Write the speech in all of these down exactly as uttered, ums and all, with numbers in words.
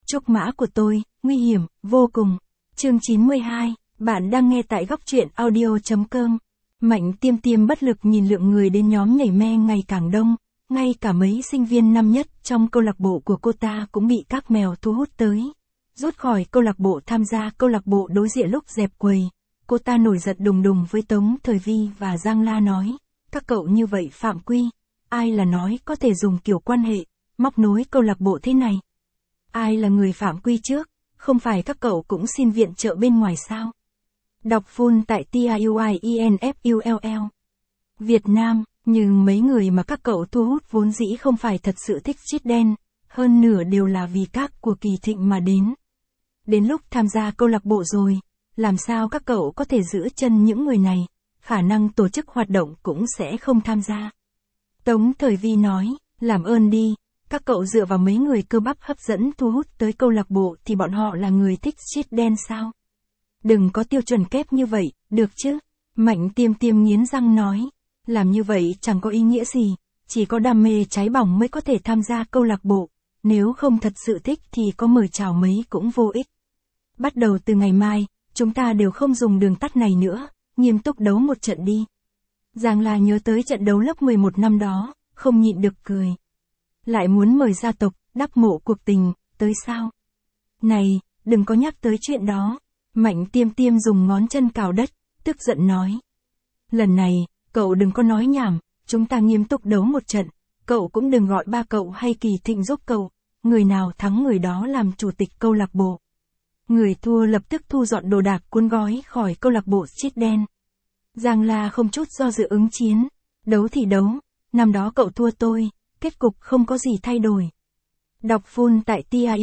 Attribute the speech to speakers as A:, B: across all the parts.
A: Trúc mã của tôi, nguy hiểm, vô cùng. Chương chín mươi hai, bạn đang nghe tại góc truyện audio chấm com. Mạnh Tiêm Tiêm bất lực nhìn lượng người đến nhóm nhảy me ngày càng đông, ngay cả mấy sinh viên năm nhất trong câu lạc bộ của cô ta cũng bị các mèo thu hút tới. Rút khỏi câu lạc bộ tham gia câu lạc bộ đối diện lúc dẹp quầy, cô ta nổi giận đùng đùng với Tống Thời Vi và Giang La nói, các cậu như vậy phạm quy, ai là nói có thể dùng kiểu quan hệ, móc nối câu lạc bộ thế này. Ai là người phạm quy trước, không phải các cậu cũng xin viện trợ bên ngoài sao? Đọc full tại TIUIENFULL. Việt Nam, nhưng mấy người mà các cậu thu hút vốn dĩ không phải thật sự thích chít đen, hơn nửa đều là vì các của Kỳ Thịnh mà đến. Đến lúc tham gia câu lạc bộ rồi, làm sao các cậu có thể giữ chân những người này, khả năng tổ chức hoạt động cũng sẽ không tham gia. Tống Thời Vi nói, làm ơn đi, các cậu dựa vào mấy người cơ bắp hấp dẫn thu hút tới câu lạc bộ thì bọn họ là người thích chít đen sao? Đừng có tiêu chuẩn kép như vậy, được chứ? Mạnh Tiêm Tiêm nghiến răng nói, làm như vậy chẳng có ý nghĩa gì, chỉ có đam mê cháy bỏng mới có thể tham gia câu lạc bộ, nếu không thật sự thích thì có mời chào mấy cũng vô ích. Bắt đầu từ ngày mai, chúng ta đều không dùng đường tắt này nữa, nghiêm túc đấu một trận đi. Giang La nhớ tới trận đấu lớp mười một năm đó, không nhịn được cười. Lại muốn mời gia tộc, đắp mộ cuộc tình, tới sao? Này, đừng có nhắc tới chuyện đó. Mạnh Tiêm Tiêm dùng ngón chân cào đất, tức giận nói. Lần này, cậu đừng có nói nhảm, chúng ta nghiêm túc đấu một trận, cậu cũng đừng gọi ba cậu hay Kỳ Thịnh giúp cậu, người nào thắng người đó làm chủ tịch câu lạc bộ. Người thua lập tức thu dọn đồ đạc cuốn gói khỏi câu lạc bộ chít đen. Giang La không chút do dự ứng chiến, đấu thì đấu, năm đó cậu thua tôi, kết cục không có gì thay đổi. Đọc full tại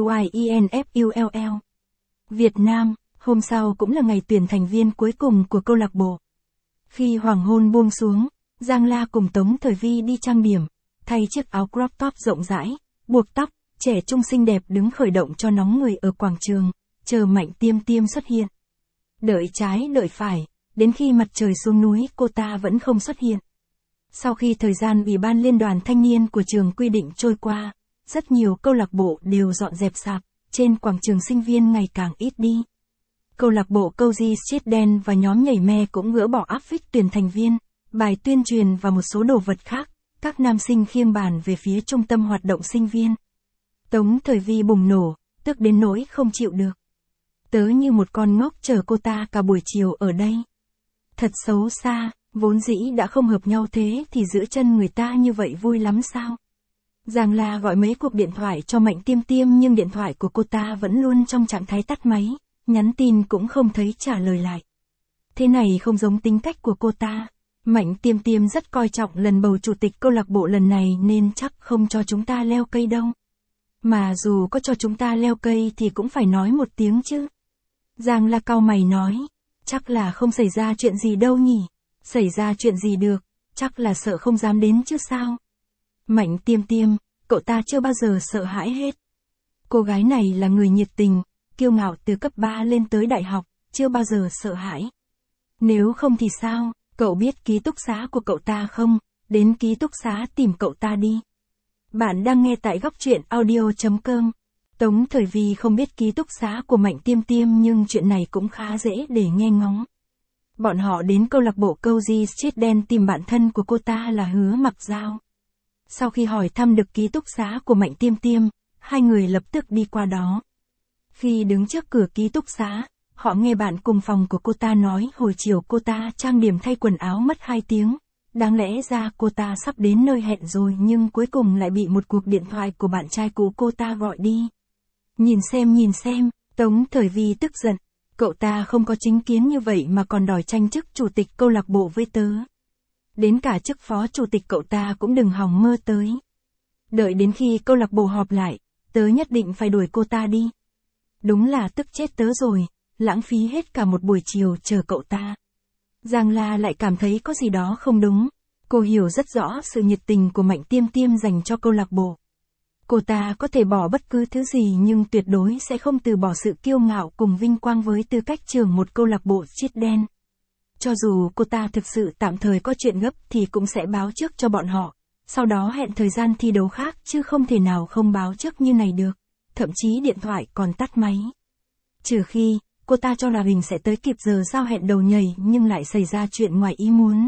A: TIUIENFULL. Việt Nam, hôm sau cũng là ngày tuyển thành viên cuối cùng của câu lạc bộ. Khi hoàng hôn buông xuống, Giang La cùng Tống Thời Vi đi trang điểm, thay chiếc áo crop top rộng rãi, buộc tóc, trẻ trung xinh đẹp đứng khởi động cho nóng người ở quảng trường, chờ Mạnh Tiêm Tiêm xuất hiện. Đợi trái đợi phải, đến khi mặt trời xuống núi cô ta vẫn không xuất hiện. Sau khi thời gian Ủy ban Liên đoàn Thanh niên của trường quy định trôi qua, rất nhiều câu lạc bộ đều dọn dẹp sạp, trên quảng trường sinh viên ngày càng ít đi. Câu lạc bộ Cozy Chít đen và nhóm nhảy me cũng gỡ bỏ áp phích tuyển thành viên, bài tuyên truyền và một số đồ vật khác, các nam sinh khiêng bàn về phía trung tâm hoạt động sinh viên. Tống Thời Vi bùng nổ, tức đến nỗi không chịu được. Tớ như một con ngốc chờ cô ta cả buổi chiều ở đây. Thật xấu xa, vốn dĩ đã không hợp nhau thế thì giữ chân người ta như vậy vui lắm sao? Giang La gọi mấy cuộc điện thoại cho Mạnh Tiêm Tiêm nhưng điện thoại của cô ta vẫn luôn trong trạng thái tắt máy, nhắn tin cũng không thấy trả lời lại. Thế này không giống tính cách của cô ta. Mạnh Tiêm Tiêm rất coi trọng lần bầu chủ tịch câu lạc bộ lần này nên chắc không cho chúng ta leo cây đâu. Mà dù có cho chúng ta leo cây thì cũng phải nói một tiếng chứ. Giang La cau mày nói, chắc là không xảy ra chuyện gì đâu nhỉ. Xảy ra chuyện gì được, chắc là sợ không dám đến chứ sao. Mạnh Tiêm Tiêm, cậu ta chưa bao giờ sợ hãi hết. Cô gái này là người nhiệt tình, kiêu ngạo từ cấp ba lên tới đại học, chưa bao giờ sợ hãi. Nếu không thì sao, cậu biết ký túc xá của cậu ta không? Đến ký túc xá tìm cậu ta đi. Bạn đang nghe tại góc truyện audio chấm com. Tống Thời Vi không biết ký túc xá của Mạnh Tiêm Tiêm nhưng chuyện này cũng khá dễ để nghe ngóng. Bọn họ đến câu lạc bộ Cozy Chít đen tìm bạn thân của cô ta là Hứa Mặc Dao. Sau khi hỏi thăm được ký túc xá của Mạnh Tiêm Tiêm, hai người lập tức đi qua đó. Khi đứng trước cửa ký túc xá, họ nghe bạn cùng phòng của cô ta nói hồi chiều cô ta trang điểm thay quần áo mất hai tiếng. Đáng lẽ ra cô ta sắp đến nơi hẹn rồi nhưng cuối cùng lại bị một cuộc điện thoại của bạn trai cũ cô ta gọi đi. Nhìn xem nhìn xem, Tống Thời Vi tức giận. Cậu ta không có chính kiến như vậy mà còn đòi tranh chức chủ tịch câu lạc bộ với tớ. Đến cả chức phó chủ tịch cậu ta cũng đừng hòng mơ tới. Đợi đến khi câu lạc bộ họp lại, tớ nhất định phải đuổi cô ta đi. Đúng là tức chết tớ rồi, lãng phí hết cả một buổi chiều chờ cậu ta. Giang La lại cảm thấy có gì đó không đúng. Cô hiểu rất rõ sự nhiệt tình của Mạnh Tiêm Tiêm dành cho câu lạc bộ. Cô ta có thể bỏ bất cứ thứ gì nhưng tuyệt đối sẽ không từ bỏ sự kiêu ngạo cùng vinh quang với tư cách trưởng một câu lạc bộ chít đen. Cho dù cô ta thực sự tạm thời có chuyện gấp thì cũng sẽ báo trước cho bọn họ, sau đó hẹn thời gian thi đấu khác chứ không thể nào không báo trước như này được. thậm chí điện thoại còn tắt máy. Trừ khi, cô ta cho là mình sẽ tới kịp giờ giao hẹn đầu nhảy nhưng lại xảy ra chuyện ngoài ý muốn.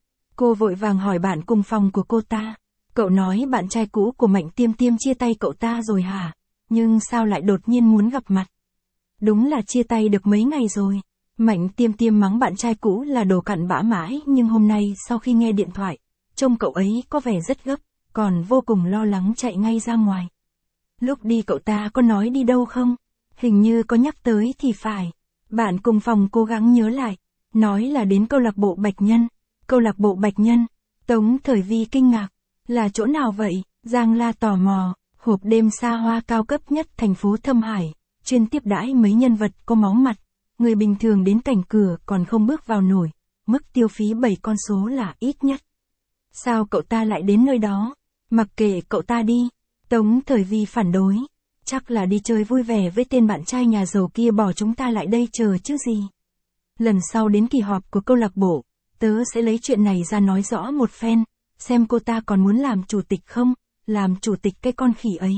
A: Cô vội vàng hỏi bạn cùng phòng của cô ta. Cậu nói bạn trai cũ của Mạnh Tiêm Tiêm chia tay cậu ta rồi hả? Nhưng sao lại đột nhiên muốn gặp mặt? Đúng là chia tay được mấy ngày rồi. Mạnh Tiêm Tiêm mắng bạn trai cũ là đồ cặn bã mãi, nhưng hôm nay sau khi nghe điện thoại, trông cậu ấy có vẻ rất gấp, còn vô cùng lo lắng chạy ngay ra ngoài. Lúc đi cậu ta có nói đi đâu không? Hình như có nhắc tới thì phải. Bạn cùng phòng cố gắng nhớ lại, nói là đến câu lạc bộ Bạch Nhân. Câu lạc bộ Bạch Nhân. Tống Thời Vi kinh ngạc. Là chỗ nào vậy? Giang La tò mò. Hộp đêm xa hoa cao cấp nhất thành phố Thâm Hải, chuyên tiếp đãi mấy nhân vật có máu mặt. Người bình thường đến cảnh cửa còn không bước vào nổi. Mức tiêu phí bảy con số là ít nhất. Sao cậu ta lại đến nơi đó? Mặc kệ cậu ta đi. Tống Thời Vi phản đối. Chắc là đi chơi vui vẻ với tên bạn trai nhà giàu kia bỏ chúng ta lại đây chờ chứ gì. Lần sau đến kỳ họp của câu lạc bộ, tớ sẽ lấy chuyện này ra nói rõ một phen, xem cô ta còn muốn làm chủ tịch không, làm chủ tịch cái con khỉ ấy.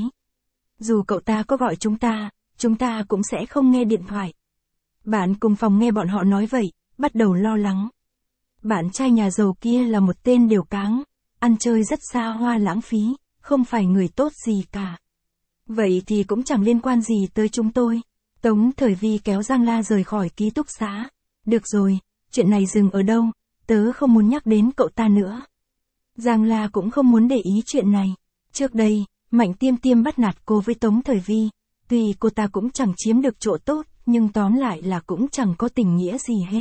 A: Dù cậu ta có gọi chúng ta, chúng ta cũng sẽ không nghe điện thoại. Bạn cùng phòng nghe bọn họ nói vậy, bắt đầu lo lắng. Bạn trai nhà giàu kia là một tên đều cáng, ăn chơi rất xa hoa lãng phí, không phải người tốt gì cả. Vậy thì cũng chẳng liên quan gì tới chúng tôi. Tống Thời Vi kéo Giang La rời khỏi ký túc xá. Được rồi, chuyện này dừng ở đâu, tớ không muốn nhắc đến cậu ta nữa. Giang La cũng không muốn để ý chuyện này. Trước đây, Mạnh Tiêm Tiêm bắt nạt cô với Tống Thời Vi. Tuy cô ta cũng chẳng chiếm được chỗ tốt, nhưng tóm lại là cũng chẳng có tình nghĩa gì hết.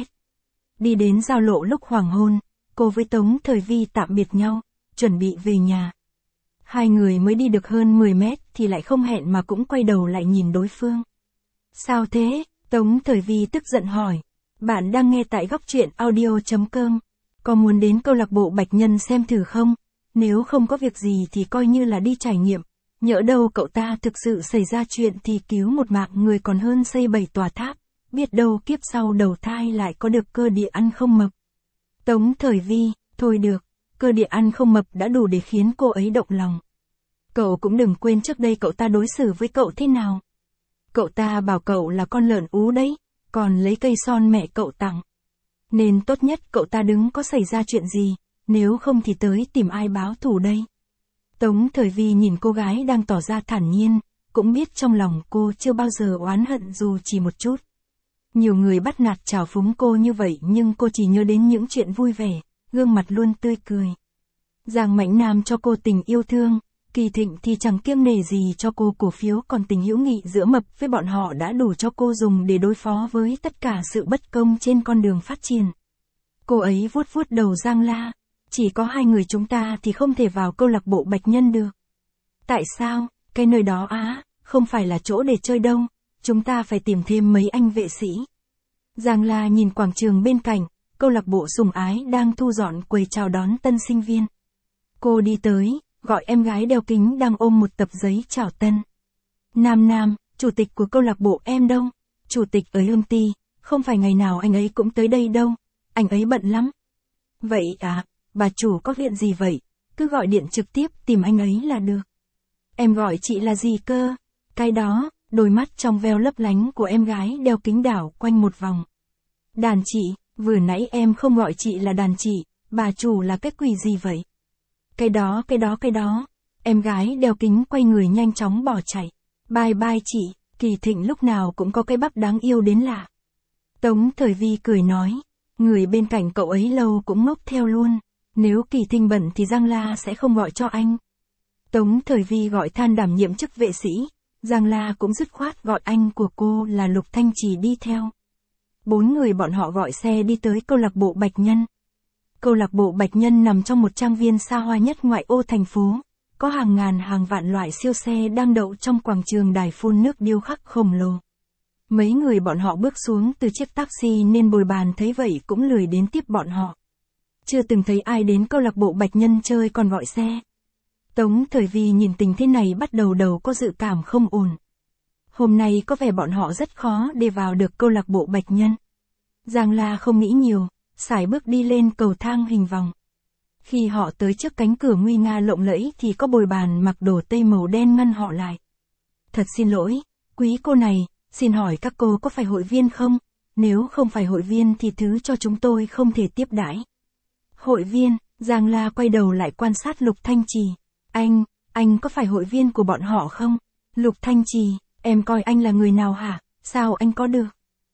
A: Đi đến giao lộ lúc hoàng hôn, cô với Tống Thời Vi tạm biệt nhau, chuẩn bị về nhà. Hai người mới đi được hơn mười mét thì lại không hẹn mà cũng quay đầu lại nhìn đối phương. Sao thế? Tống Thời Vi tức giận hỏi. Bạn đang nghe tại góc truyện audio chấm com. Có muốn đến câu lạc bộ Bạch Nhân xem thử không? Nếu không có việc gì thì coi như là đi trải nghiệm. Nhỡ đâu cậu ta thực sự xảy ra chuyện thì cứu một mạng người còn hơn xây bảy tòa tháp. Biết đâu kiếp sau đầu thai lại có được cơ địa ăn không mập. Tống Thời Vi, thôi được. Cơ địa ăn không mập đã đủ để khiến cô ấy động lòng. Cậu cũng đừng quên trước đây cậu ta đối xử với cậu thế nào. Cậu ta bảo cậu là con lợn ú đấy, còn lấy cây son mẹ cậu tặng. Nên tốt nhất cậu ta đừng có xảy ra chuyện gì, nếu không thì tới tìm ai báo thù đây. Tống Thời Vi nhìn cô gái đang tỏ ra thản nhiên, cũng biết trong lòng cô chưa bao giờ oán hận dù chỉ một chút. Nhiều người bắt nạt trào phúng cô như vậy nhưng cô chỉ nhớ đến những chuyện vui vẻ, gương mặt luôn tươi cười. Giang Mạnh Nam cho cô tình yêu thương, Kỳ Thịnh thì chẳng kiêng nể gì cho cô cổ phiếu, còn tình hữu nghị giữa Mập với bọn họ đã đủ cho cô dùng để đối phó với tất cả sự bất công trên con đường phát triển. Cô ấy vuốt vuốt đầu Giang La, chỉ có hai người chúng ta thì không thể vào câu lạc bộ Bạch Nhân được. Tại sao? Cái nơi đó á, không phải là chỗ để chơi đâu, chúng ta phải tìm thêm mấy anh vệ sĩ. Giang La nhìn quảng trường bên cạnh, câu lạc bộ Sủng Ái đang thu dọn quầy chào đón tân sinh viên. Cô đi tới, gọi em gái đeo kính đang ôm một tập giấy chào tân. Nam Nam, chủ tịch của câu lạc bộ em đâu? Chủ tịch ở Hương Ty, không phải ngày nào anh ấy cũng tới đây đâu, anh ấy bận lắm. Vậy à, bà chủ có chuyện gì vậy? Cứ gọi điện trực tiếp tìm anh ấy là được. Em gọi chị là gì cơ? Cái đó, đôi mắt trong veo lấp lánh của em gái đeo kính đảo quanh một vòng. Đàn chị, vừa nãy em không gọi chị là đàn chị, bà chủ là cái quỷ gì vậy? Cái đó cái đó cái đó, em gái đeo kính quay người nhanh chóng bỏ chạy. Bye bye chị, Kỳ Thịnh lúc nào cũng có cái bắp đáng yêu đến lạ. Tống Thời Vi cười nói, người bên cạnh cậu ấy lâu cũng ngốc theo luôn, nếu Kỳ Thịnh bận thì Giang La sẽ không gọi cho anh. Tống Thời Vi gọi than đảm nhiệm chức vệ sĩ, Giang La cũng dứt khoát gọi anh của cô là Lục Thanh Trì đi theo. Bốn người bọn họ gọi xe đi tới câu lạc bộ Bạch Nhân. Câu lạc bộ Bạch Nhân nằm trong một trang viên xa hoa nhất ngoại ô thành phố, có hàng ngàn hàng vạn loại siêu xe đang đậu trong quảng trường đài phun nước điêu khắc khổng lồ. Mấy người bọn họ bước xuống từ chiếc taxi nên bồi bàn thấy vậy cũng lười đến tiếp bọn họ. Chưa từng thấy ai đến câu lạc bộ Bạch Nhân chơi còn gọi xe. Tống Thời Vi nhìn tình thế này bắt đầu đầu có dự cảm không ổn. Hôm nay có vẻ bọn họ rất khó để vào được câu lạc bộ Bạch Nhân. Giang La không nghĩ nhiều, sải bước đi lên cầu thang hình vòng. Khi họ tới trước cánh cửa nguy nga lộng lẫy thì có bồi bàn mặc đồ tây màu đen ngăn họ lại. Thật xin lỗi, quý cô này, xin hỏi các cô có phải hội viên không? Nếu không phải hội viên thì thứ cho chúng tôi không thể tiếp đãi. Hội viên, Giang La quay đầu lại quan sát Lục Thanh Trì. Anh, anh có phải hội viên của bọn họ không? Lục Thanh Trì, em coi anh là người nào hả? Sao anh có được?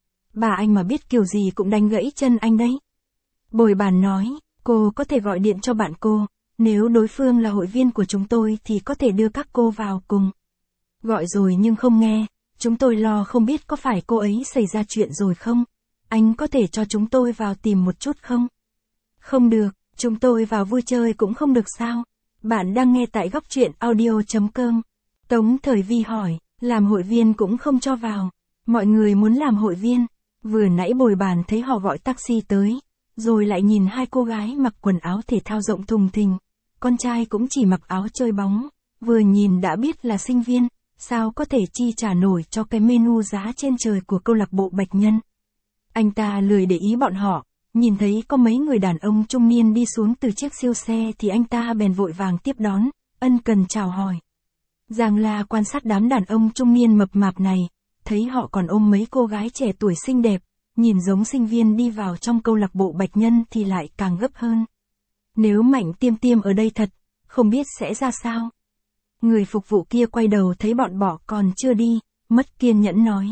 A: Bà anh mà biết kiểu gì cũng đánh gãy chân anh đấy. Bồi bàn nói, cô có thể gọi điện cho bạn cô, nếu đối phương là hội viên của chúng tôi thì có thể đưa các cô vào cùng. Gọi rồi nhưng không nghe, chúng tôi lo không biết có phải cô ấy xảy ra chuyện rồi không? Anh có thể cho chúng tôi vào tìm một chút không? Không được, chúng tôi vào vui chơi cũng không được sao? Bạn đang nghe tại góc truyện audio.com. Tống Thời Vi hỏi, làm hội viên cũng không cho vào. Mọi người muốn làm hội viên. Vừa nãy bồi bàn thấy họ gọi taxi tới, rồi lại nhìn hai cô gái mặc quần áo thể thao rộng thùng thình. Con trai cũng chỉ mặc áo chơi bóng, vừa nhìn đã biết là sinh viên, sao có thể chi trả nổi cho cái menu giá trên trời của câu lạc bộ Bạch Nhân. Anh ta lười để ý bọn họ, nhìn thấy có mấy người đàn ông trung niên đi xuống từ chiếc siêu xe thì anh ta bèn vội vàng tiếp đón, ân cần chào hỏi. Giang La quan sát đám đàn ông trung niên mập mạp này, thấy họ còn ôm mấy cô gái trẻ tuổi xinh đẹp, nhìn giống sinh viên đi vào trong câu lạc bộ Bạch Nhân thì lại càng gấp hơn. Nếu Mạnh Tiêm Tiêm ở đây thật, không biết sẽ ra sao. Người phục vụ kia quay đầu thấy bọn bỏ còn chưa đi, mất kiên nhẫn nói.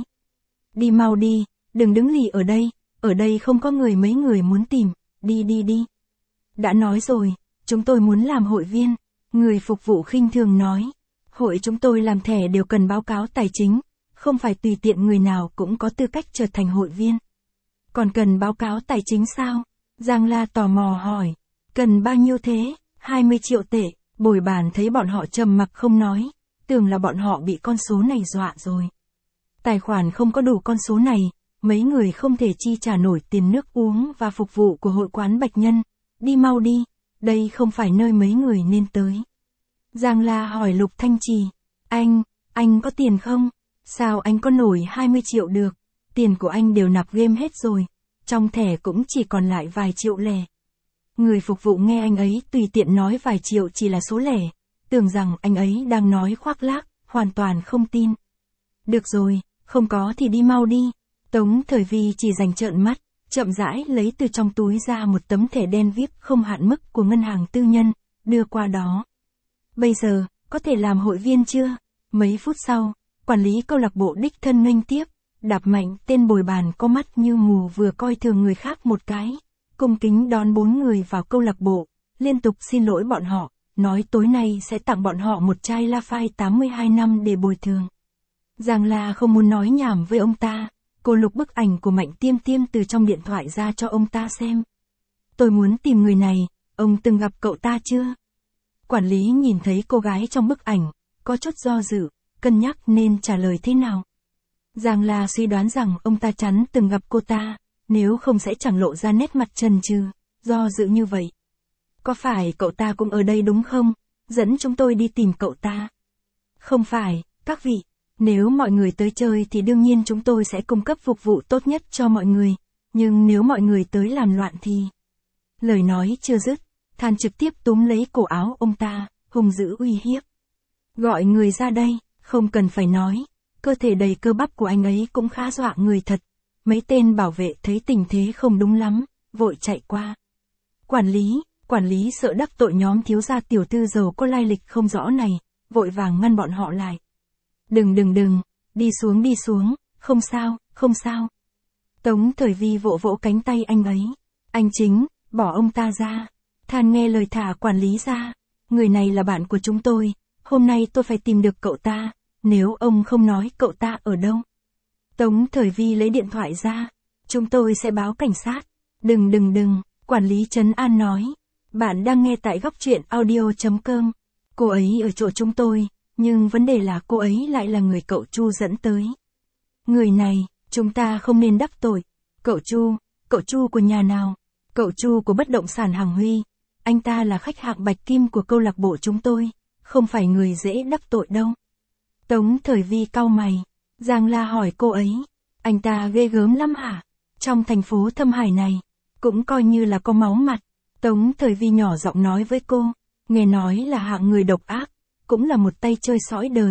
A: Đi mau đi, đừng đứng lì ở đây, ở đây không có người mấy người muốn tìm, đi đi đi. Đã nói rồi, chúng tôi muốn làm hội viên, người phục vụ khinh thường nói. Hội chúng tôi làm thẻ đều cần báo cáo tài chính, không phải tùy tiện người nào cũng có tư cách trở thành hội viên. Còn cần báo cáo tài chính sao? Giang La tò mò hỏi. Cần bao nhiêu thế? hai mươi triệu tệ. Bồi bàn thấy bọn họ trầm mặc không nói, tưởng là bọn họ bị con số này dọa rồi. Tài khoản không có đủ con số này, mấy người không thể chi trả nổi tiền nước uống và phục vụ của hội quán Bạch Nhân. Đi mau đi, đây không phải nơi mấy người nên tới. Giang La hỏi Lục Thanh Trì. Anh, anh có tiền không? Sao anh có nổi hai mươi triệu được? Tiền của anh đều nạp game hết rồi, trong thẻ cũng chỉ còn lại vài triệu lẻ. Người phục vụ nghe anh ấy tùy tiện nói vài triệu chỉ là số lẻ, tưởng rằng anh ấy đang nói khoác lác, hoàn toàn không tin. Được rồi, không có thì đi mau đi. Tống Thời Vi chỉ dành trợn mắt, chậm rãi lấy từ trong túi ra một tấm thẻ đen vi ai pi không hạn mức của ngân hàng tư nhân, đưa qua đó. Bây giờ, có thể làm hội viên chưa? Mấy phút sau, quản lý câu lạc bộ đích thân nghênh tiếp, đạp mạnh tên bồi bàn có mắt như mù vừa coi thường người khác một cái. Cung kính đón bốn người vào câu lạc bộ, liên tục xin lỗi bọn họ, nói tối nay sẽ tặng bọn họ một chai Lafite tám mươi hai năm để bồi thường. Giang La không muốn nói nhảm với ông ta, cô lục bức ảnh của Mạnh Tiêm Tiêm từ trong điện thoại ra cho ông ta xem. Tôi muốn tìm người này, ông từng gặp cậu ta chưa? Quản lý nhìn thấy cô gái trong bức ảnh, có chút do dự, cân nhắc nên trả lời thế nào. Giang La suy đoán rằng ông ta chắn từng gặp cô ta, nếu không sẽ chẳng lộ ra nét mặt chần chừ, do dự như vậy. Có phải cậu ta cũng ở đây đúng không? Dẫn chúng tôi đi tìm cậu ta. Không phải, các vị, nếu mọi người tới chơi thì đương nhiên chúng tôi sẽ cung cấp phục vụ tốt nhất cho mọi người, nhưng nếu mọi người tới làm loạn thì... Lời nói chưa dứt, Than trực tiếp túm lấy cổ áo ông ta, hung dữ uy hiếp. Gọi người ra đây, không cần phải nói, cơ thể đầy cơ bắp của anh ấy cũng khá dọa người thật. Mấy tên bảo vệ thấy tình thế không đúng lắm, vội chạy qua. Quản lý, quản lý sợ đắc tội nhóm thiếu gia tiểu thư giàu có lai lịch không rõ này, vội vàng ngăn bọn họ lại. Đừng đừng đừng, đi xuống đi xuống, không sao, không sao. Tống Thời Vi vỗ vỗ cánh tay anh ấy. Anh Chính, bỏ ông ta ra. Than nghe lời thả quản lý ra. Người này là bạn của chúng tôi, hôm nay tôi phải tìm được cậu ta, nếu ông không nói cậu ta ở đâu. Tống Thời Vi lấy điện thoại ra. Chúng tôi sẽ báo cảnh sát. Đừng đừng đừng, quản lý trấn an nói. Bạn đang nghe tại góc truyện audio.com. Cô ấy ở chỗ chúng tôi, nhưng vấn đề là cô ấy lại là người cậu Chu dẫn tới. Người này, chúng ta không nên đắc tội. Cậu Chu, cậu Chu của nhà nào? Cậu Chu của bất động sản Hàng Huy. Anh ta là khách hàng bạch kim của câu lạc bộ chúng tôi, không phải người dễ đắc tội đâu. Tống Thời Vi cau mày. Giang La hỏi cô ấy, anh ta ghê gớm lắm hả? Trong thành phố Thâm Hải này, cũng coi như là có máu mặt. Tống Thời Vi nhỏ giọng nói với cô, nghe nói là hạng người độc ác, cũng là một tay chơi sói đời,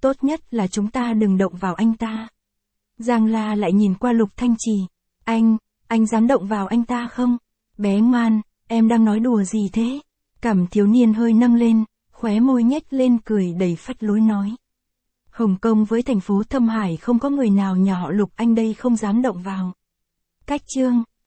A: tốt nhất là chúng ta đừng động vào anh ta. Giang La lại nhìn qua Lục Thanh Trì. Anh, anh dám động vào anh ta không? Bé ngoan, em đang nói đùa gì thế? Cằm thiếu niên hơi nâng lên, khóe môi nhếch lên cười đầy phách lối nói. Hồng Kông với thành phố Thâm Hải không có người nào nhà họ Lục anh đây không dám động vào. Cách chương